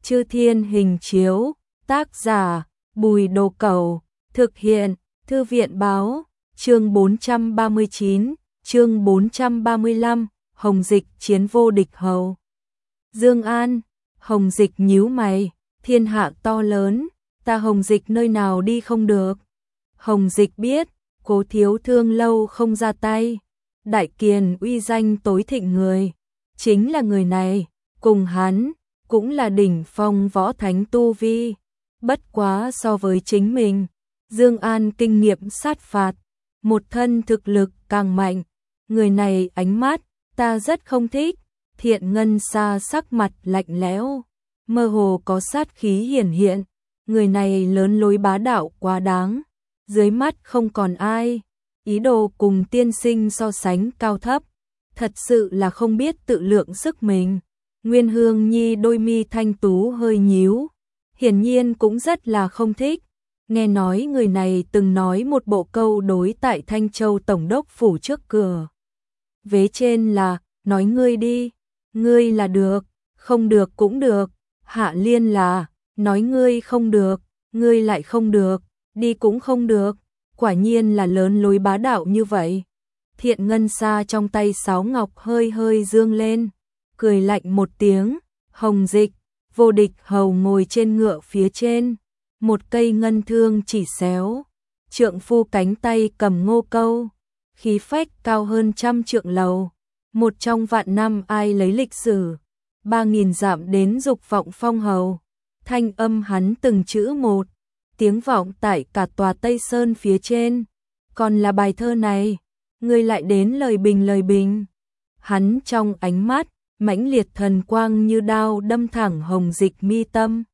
Chư Thiên Hình Chiếu, tác giả Bùi Đồ Cẩu, thực hiện Thư viện Báo, chương 439, chương 435, Hồng Dịch chiến vô địch hầu. Dương An, Hồng Dịch nhíu mày, thiên hạ to lớn, ta Hồng Dịch nơi nào đi không được. Hồng Dịch biết, Cố Thiếu Thương lâu không ra tay, Đại Kiền uy danh tối thịnh người, chính là người này, cùng hắn, cũng là đỉnh phong võ thánh tu vi, bất quá so với chính mình, Dương An kinh nghiệm sát phạt, một thân thực lực càng mạnh, người này ánh mắt, ta rất không thích. Thiện Ngân Sa sắc mặt lạnh lẽo, mơ hồ có sát khí hiển hiện, người này lớn lối bá đạo quá đáng, dưới mắt không còn ai, ý đồ cùng tiên sinh so sánh cao thấp, thật sự là không biết tự lượng sức mình. Nguyên Hương Nhi đôi mi thanh tú hơi nhíu, hiển nhiên cũng rất là không thích. Nghe nói người này từng nói một bộ câu đối tại Thanh Châu Tổng đốc phủ trước cửa. Vế trên là, nói ngươi đi, ngươi là được, không được cũng được. Hạ liên là, nói ngươi không được, ngươi lại không được, đi cũng không được. Quả nhiên là lớn lối bá đạo như vậy. Thiện Ngân Sa trong tay sáo ngọc hơi hơi dương lên, cười lạnh một tiếng. Hồng Dịch, vô địch hầu ngồi trên ngựa phía trên, một cây ngân thương chỉ xéo, trượng phu cánh tay cầm ngô câu, khí phách cao hơn 100 trượng lầu, một trong vạn năm ai lấy lịch sử, 3000 dặm đến dục vọng phong hầu. Thanh âm hắn từng chữ một, tiếng vọng tại cả tòa Tây Sơn phía trên. Còn là bài thơ này, ngươi lại đến lời bình. Hắn trong ánh mắt, mãnh liệt thần quang như đao đâm thẳng Hồng Dịch mi tâm.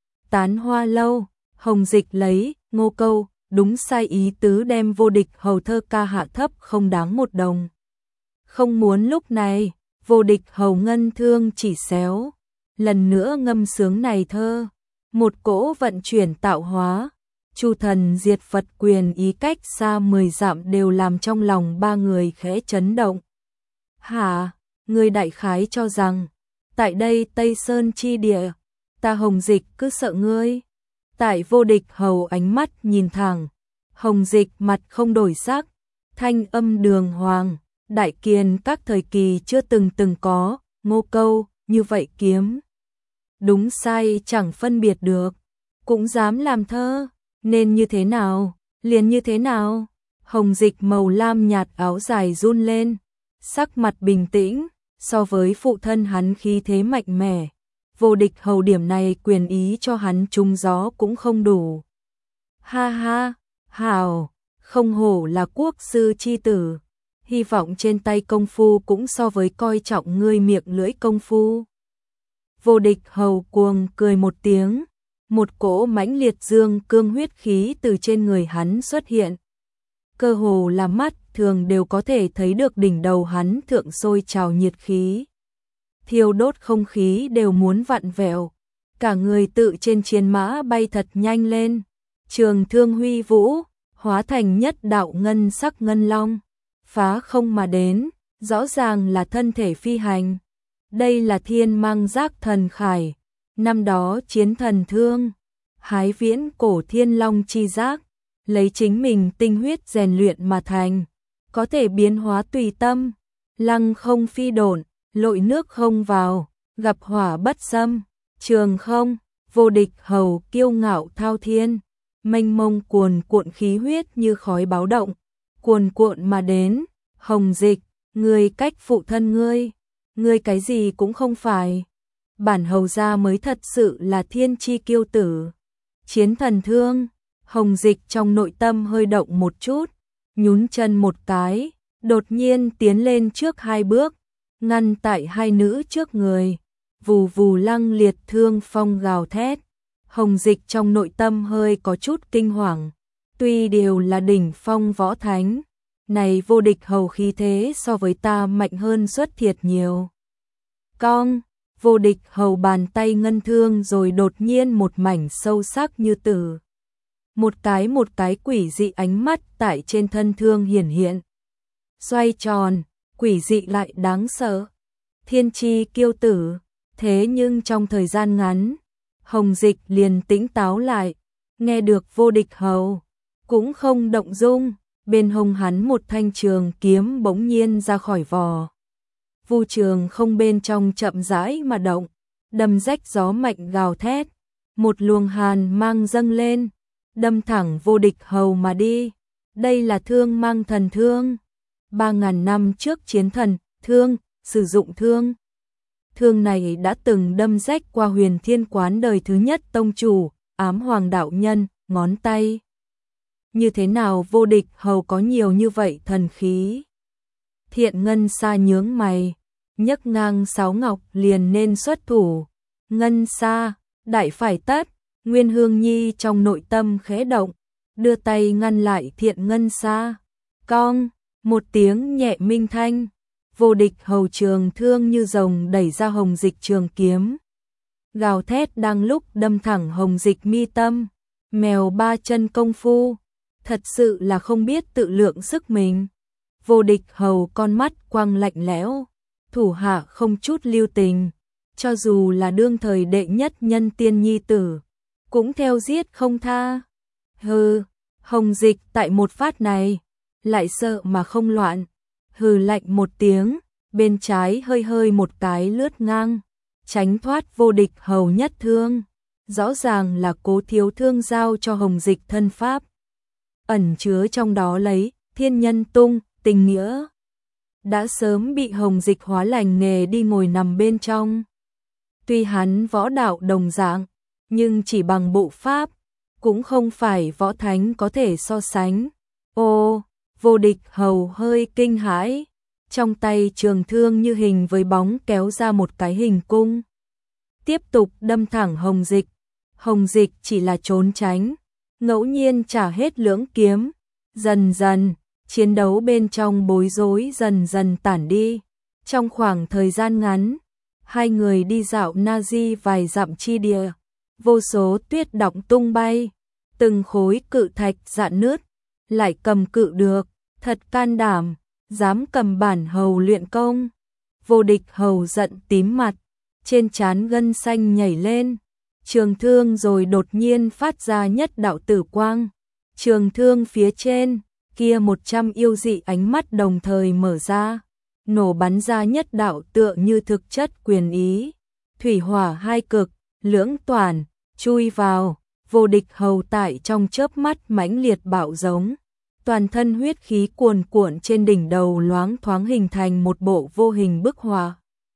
Tán Hoa Lâu, Hồng Dịch lấy ngô câu, đúng sai ý tứ đem vô địch hầu thơ ca hạ thấp không đáng một đồng. Không muốn lúc này, vô địch hầu ngân thương chỉ xéo, lần nữa ngâm sướng này thơ, một cỗ vận chuyển tạo hóa, Chu thần diệt Phật quyền ý cách xa 10 dặm đều làm trong lòng ba người khẽ chấn động. Hả, ngươi đại khái cho rằng, tại đây Tây Sơn chi địa, ta Hồng Dịch cứ sợ ngươi. Tại vô địch hầu ánh mắt nhìn thẳng, Hồng Dịch mặt không đổi sắc, thanh âm đường hoàng, Đại Kiền các thời kỳ chưa từng có, ngô câu, như vậy kiếm. Đúng sai chẳng phân biệt được, cũng dám làm thơ, nên như thế nào, liền như thế nào. Hồng Dịch màu lam nhạt áo dài run lên, sắc mặt bình tĩnh, so với phụ thân hắn khí thế mạnh mẽ. Vô địch hầu điểm này quyền ý cho hắn trúng gió cũng không đủ. Ha ha, hảo, không hổ là quốc sư chi tử, hy vọng trên tay công phu cũng so với coi trọng ngươi miệng lưỡi công phu. Vô địch hầu cuồng cười một tiếng, một cỗ mãnh liệt dương cương huyết khí từ trên người hắn xuất hiện. Cơ hồ là mắt thường đều có thể thấy được đỉnh đầu hắn thượng sôi trào nhiệt khí. Thiêu đốt không khí đều muốn vặn vẹo, cả người tự trên chiến mã bay thật nhanh lên, trường thương huy vũ, hóa thành nhất đạo ngân sắc ngân long, phá không mà đến, rõ ràng là thân thể phi hành. Đây là thiên mang giác thần khải, năm đó chiến thần thương, hái viễn cổ thiên long chi giác, lấy chính mình tinh huyết rèn luyện mà thành, có thể biến hóa tùy tâm, lăng không phi độn, lội nước không vào, gặp hỏa bất xâm, trường không, vô địch hầu kiêu ngạo thao thiên, mênh mông cuồn cuộn khí huyết như khói báo động, cuồn cuộn mà đến. Hồng Dịch, ngươi cách phụ thân ngươi cái gì cũng không phải, bản hầu gia mới thật sự là thiên chi kiêu tử. Chiến thần thương, Hồng Dịch trong nội tâm hơi động một chút, nhún chân một cái, đột nhiên tiến lên trước 2 bước, ngăn tại hai nữ trước người, vù vù lăng liệt thương phong gào thét. Hồng Dịch trong nội tâm hơi có chút kinh hoàng, tuy đều là đỉnh phong võ thánh, này vô địch hầu khí thế so với ta mạnh hơn xuất thiệt nhiều. Cong, vô địch hầu bàn tay ngân thương rồi đột nhiên một mảnh sâu sắc như tử. Một cái quỷ dị ánh mắt tại trên thân thương hiển hiện. Xoay tròn, quỷ dị lại đáng sợ. Thiên chi kiêu tử, thế nhưng trong thời gian ngắn, Hồng Dịch liền tỉnh táo lại, nghe được Vô Địch Hầu, cũng không động dung, bên hông hắn một thanh trường kiếm bỗng nhiên ra khỏi vỏ. Vu trường không bên trong chậm rãi mà động, đâm rách gió mạnh gào thét, một luồng hàn mang dâng lên, đâm thẳng Vô Địch Hầu mà đi. Đây là thương mang thần thương. 3.000 năm trước chiến thần, thương, sử dụng thương. Thương này đã từng đâm rách qua Huyền Thiên Quán đời thứ nhất tông chủ, Ám Hoàng đạo nhân, ngón tay. Như thế nào Vô Địch Hầu có nhiều như vậy thần khí? Thiện Ngân Sa nhướng mày, nhấc ngang sáo ngọc liền nên xuất thủ. Ngân Sa, đại phải tất, Nguyên Hương Nhi trong nội tâm khẽ động, đưa tay ngăn lại Thiện Ngân Sa. Cong, một tiếng nhẹ minh thanh, Vô Địch Hầu trường thương như rồng đẩy ra Hồng Dịch trường kiếm. Gào thét đang lúc đâm thẳng Hồng Dịch mi tâm, mèo ba chân công phu, thật sự là không biết tự lượng sức mình. Vô Địch Hầu con mắt quang lạnh lẽo, thủ hạ không chút lưu tình, cho dù là đương thời đệ nhất nhân tiên nhi tử, cũng theo giết không tha. Hừ, Hồng Dịch tại một phát này, lại sợ mà không loạn, hừ lạnh một tiếng, bên trái hơi hơi một cái lướt ngang, tránh thoát Vô Địch Hầu nhất thương. Rõ ràng là Cố Thiếu Thương giao cho Hồng Dịch thân pháp, ẩn chứa trong đó lấy Thiên Nhân Tung, tình nghĩa. Đã sớm bị Hồng Dịch hóa lành nghề đi ngồi nằm bên trong. Tuy hắn võ đạo đồng dạng, nhưng chỉ bằng bộ pháp, cũng không phải võ thánh có thể so sánh. Ô, Vô Địch Hầu hơi kinh hãi, trong tay trường thương như hình với bóng kéo ra một cái hình cung. Tiếp tục đâm thẳng Hồng Dịch. Hồng Dịch chỉ là trốn tránh, ngẫu nhiên trả hết lưỡng kiếm. Dần dần, chiến đấu bên trong bối rối dần dần tản đi. Trong khoảng thời gian ngắn, hai người đi dạo Nazi vài dặm chi địa, vô số tuyết động tung bay, từng khối cự thạch rạn nứt, lại cầm cự được, thật can đảm, dám cầm bản hầu luyện công. Vô Địch Hầu giận tím mặt, trên trán gân xanh nhảy lên, trường thương rồi đột nhiên phát ra nhất đạo tử quang. Trường thương phía trên, kia 100 yêu dị ánh mắt đồng thời mở ra, nổ bắn ra nhất đạo tựa như thực chất quyền ý. Thủy hỏa hai cực, lưỡng toàn, chui vào, Vô Địch Hầu tại trong chớp mắt mãnh liệt bạo giống. Toàn thân huyết khí cuồn cuộn trên đỉnh đầu loáng thoáng hình thành một bộ vô hình bức họa.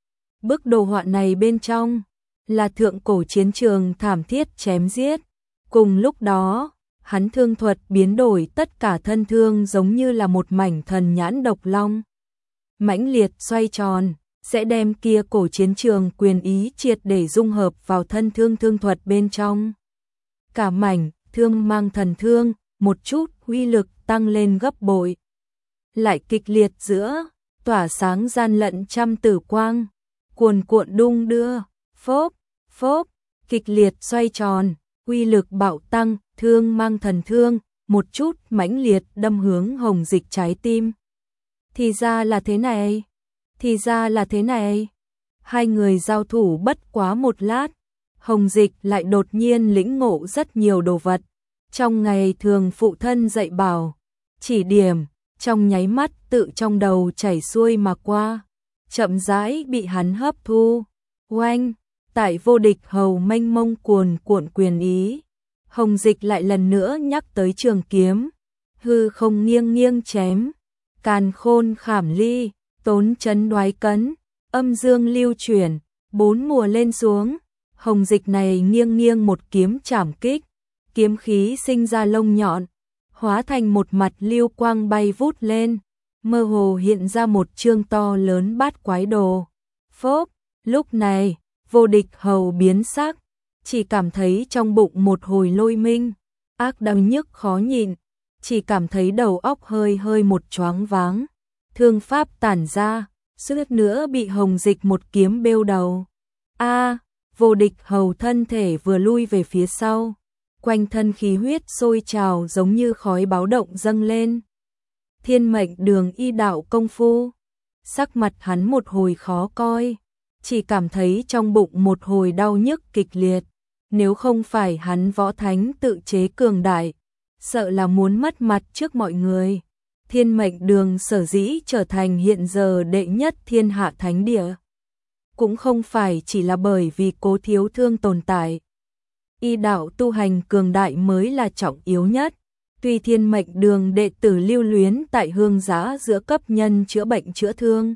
Bức đồ họa này bên trong là thượng cổ chiến trường thảm thiết chém giết. Cùng lúc đó, hắn thương thuật biến đổi tất cả thân thương giống như là một mảnh thần nhãn độc long. Mãnh liệt xoay tròn, sẽ đem kia cổ chiến trường quyền ý triệt để dung hợp vào thân thương thương thuật bên trong. Cả mảnh thương mang thần thương, một chút uy lực tăng lên gấp bội. Lại kịch liệt giữa, tỏa sáng gian lận trăm tử quang, cuồn cuộn đung đưa, phốp, phốp, kịch liệt xoay tròn, uy lực bạo tăng, thương mang thần thương, một chút mãnh liệt đâm hướng Hồng Dịch trái tim. Thì ra là thế này, thì ra là thế này. Hai người giao thủ bất quá một lát, Hồng Dịch lại đột nhiên lĩnh ngộ rất nhiều đồ vật. Trong ngày thường phụ thân dạy bảo, chỉ điểm, trong nháy mắt tự trong đầu chảy xuôi mà qua, chậm rãi bị hắn hấp thu. Oanh, tại Vô Địch Hầu mênh mông cuồn cuộn quyền ý, Hồng Dịch lại lần nữa nhắc tới trường kiếm, hư không nghiêng nghiêng chém, càn khôn khảm ly, tốn chấn đoái cấn, âm dương lưu chuyển, bốn mùa lên xuống. Hồng Dịch này nghiêng nghiêng một kiếm chảm kích, kiếm khí sinh ra lông nhọn, hóa thành một mặt lưu quang bay vút lên, mơ hồ hiện ra một chương to lớn bát quái đồ. Phốp, lúc này, Vô Địch Hầu biến sắc, chỉ cảm thấy trong bụng một hồi lôi minh, ác đau nhức khó nhịn, chỉ cảm thấy đầu óc hơi hơi một choáng váng, thương pháp tản ra, suýt nữa bị Hồng Dịch một kiếm bêu đầu. A, Vô Địch Hầu thân thể vừa lui về phía sau, quanh thân khí huyết sôi trào giống như khói báo động dâng lên. Thiên mệnh đường y đạo công phu, sắc mặt hắn một hồi khó coi, chỉ cảm thấy trong bụng một hồi đau nhức kịch liệt, nếu không phải hắn võ thánh tự chế cường đại, sợ là muốn mất mặt trước mọi người. Thiên Mệnh Đường sở dĩ trở thành hiện giờ đệ nhất thiên hạ thánh địa, cũng không phải chỉ là bởi vì Cố Thiếu Thương tồn tại. Y đạo tu hành cường đại mới là trọng yếu nhất. Tuy Thiên Mệnh Đường đệ tử lưu luyến tại hương giã giữa cấp nhân chữa bệnh chữa thương,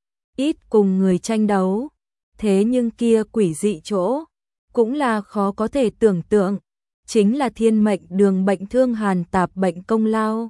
ít cùng người tranh đấu, thế nhưng kia quỷ dị chỗ cũng là khó có thể tưởng tượng, chính là Thiên Mệnh Đường bệnh thương hàn tạp bệnh công lao.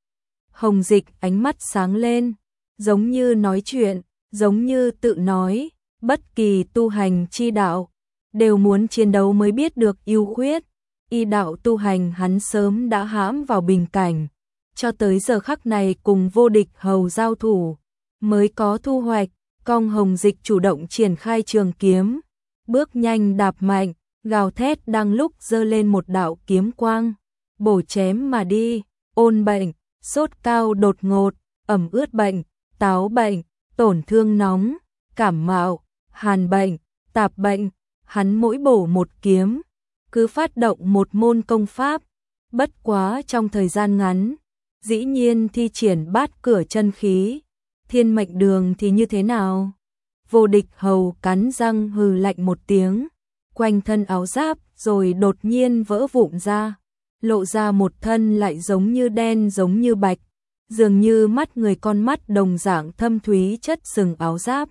Hồng Dịch ánh mắt sáng lên, giống như nói chuyện, giống như tự nói, bất kỳ tu hành chi đạo đều muốn chiến đấu mới biết được ưu khuyết. Y đạo tu hành hắn sớm đã hãm vào bình cảnh, cho tới giờ khắc này cùng vô địch hầu giao thủ mới có thu hoạch. Cong Hồng Dịch chủ động triển khai trường kiếm, bước nhanh đạp mạnh, gào thét đang lúc giơ lên một đạo kiếm quang, bổ chém mà đi. Ôn bệnh, sốt cao đột ngột, ẩm ướt bệnh, táo bệnh, tổn thương nóng, cảm mạo, hàn bệnh, tạp bệnh, hắn mỗi bổ một kiếm, cứ phát động một môn công pháp, bất quá trong thời gian ngắn, dĩ nhiên thi triển bát cửa chân khí. Thiên Mệnh Đường thì như thế nào? Vô địch hầu cắn răng hừ lạnh một tiếng, quanh thân áo giáp rồi đột nhiên vỡ vụn ra, lộ ra một thân lại giống như đen giống như bạch, dường như mắt người con mắt đồng dạng thâm thúy chất sừng áo giáp.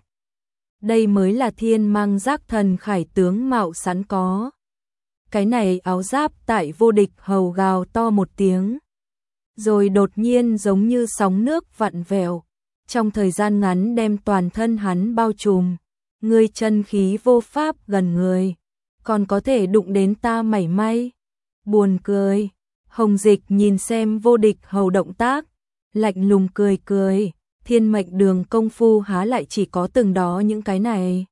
Đây mới là thiên mang giác thần khải tướng mạo sẵn có. Cái này áo giáp tại vô địch hầu gào to một tiếng, rồi đột nhiên giống như sóng nước vặn vẹo, trong thời gian ngắn đem toàn thân hắn bao trùm. Ngươi chân khí vô pháp gần người, còn có thể đụng đến ta mảy may. Buồn cười. Hồng Dịch nhìn xem vô địch hầu động tác, lạnh lùng cười cười. Thiên Mệnh Đường công phu há lại chỉ có từng đó những cái này.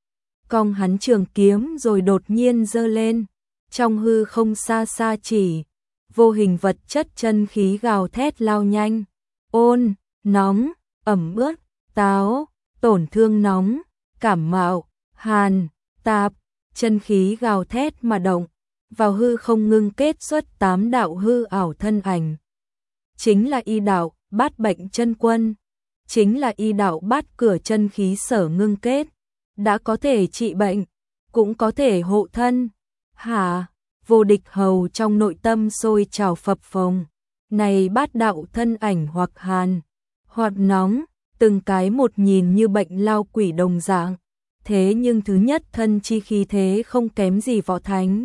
Cong hắn trường kiếm rồi đột nhiên giơ lên, trong hư không xa xa chỉ, vô hình vật chất chân khí gào thét lao nhanh. Ôn, nóng, ẩm ướt, táo, tổn thương nóng, cảm mạo, hàn, tạp, chân khí gào thét mà động, vào hư không ngưng kết xuất 8 đạo hư ảo thân ảnh. Chính là y đạo bát bệnh chân quân, chính là y đạo bát cửa chân khí sở ngưng kết, đã có thể trị bệnh, cũng có thể hộ thân. Hả? Vô địch hầu trong nội tâm sôi trào phập phồng, này bát đạo thân ảnh hoặc hàn, hoặc nóng, từng cái một nhìn như bệnh lao quỷ đồng dạng, thế nhưng thứ nhất thân chi khí thế không kém gì võ thánh.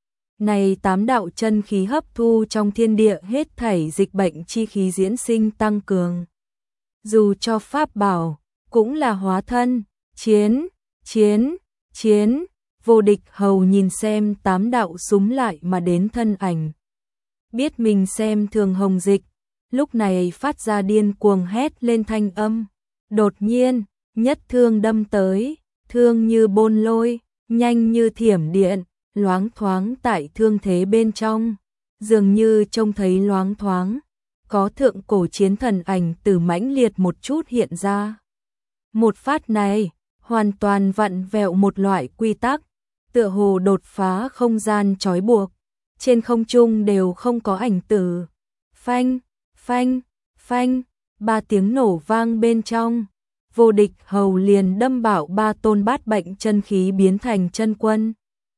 Này 8 đạo chân khí hấp thu trong thiên địa hết thảy dịch bệnh chi khí diễn sinh tăng cường. Dù cho pháp bảo, cũng là hóa thân. Chiến, chiến, chiến. Vô địch hầu nhìn xem 8 đạo súng lại mà đến thân ảnh, biết mình xem thường Hồng Dịch, lúc này phát ra điên cuồng hét lên thanh âm. Đột nhiên, nhất thương đâm tới, thương như bôn lôi, nhanh như thiểm điện, loáng thoáng tại thương thế bên trong, dường như trông thấy loáng thoáng, có thượng cổ chiến thần ảnh từ mãnh liệt một chút hiện ra. Một phát này, hoàn toàn vặn vẹo một loại quy tắc, tựa hồ đột phá không gian trói buộc, trên không trung đều không có ảnh tử. Phanh, phanh, phanh, 3 tiếng nổ vang bên trong, vô địch hầu liền đâm bảo 3 tôn bát bệnh chân khí biến thành chân quân.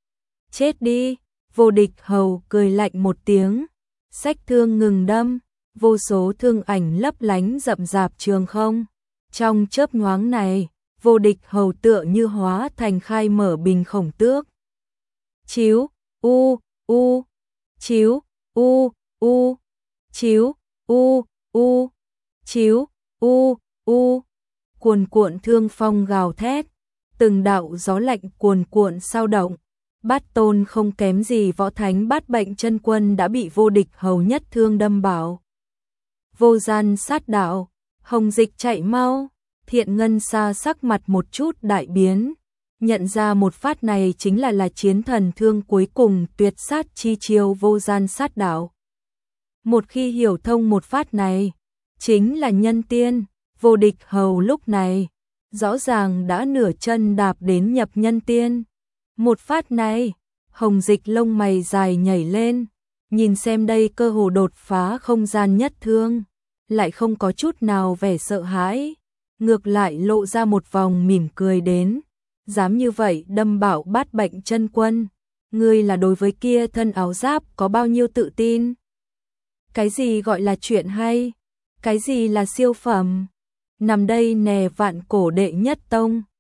Chết đi. Vô địch hầu cười lạnh một tiếng, xách thương ngừng đâm, vô số thương ảnh lấp lánh rậm rạp trường không. Trong chớp nhoáng này, vô địch hầu tựa như hóa thành khai mở bình khổng tước. Chiếu, u, u, chiếu, u, u, chiếu, u, u, chiếu, u, u. Cuồn cuộn thương phong gào thét, từng đạo gió lạnh cuồn cuộn sao động. Bát tôn không kém gì võ thánh bát bệnh chân quân đã bị vô địch hầu nhất thương đâm bảo. Vô gian sát đạo, Hồng Dịch chạy mau. Thiện Ngân Sa sắc mặt một chút đại biến, nhận ra một phát này chính là chiến thần thương cuối cùng tuyệt sát chi chiêu vô gian sát đạo. Một khi hiểu thông một phát này, chính là nhân tiên. Vô địch hầu lúc này rõ ràng đã nửa chân đạp đến nhập nhân tiên. Một phát này, Hồng Dịch lông mày dài nhảy lên, nhìn xem đây cơ hồ đột phá không gian nhất thương, lại không có chút nào vẻ sợ hãi, ngược lại lộ ra một vòng mỉm cười đến, dám như vậy đâm Bảo Bát Bệnh chân quân, ngươi là đối với kia thân áo giáp có bao nhiêu tự tin? Cái gì gọi là chuyện hay? Cái gì là siêu phẩm? Nằm đây nè vạn cổ đệ nhất tông.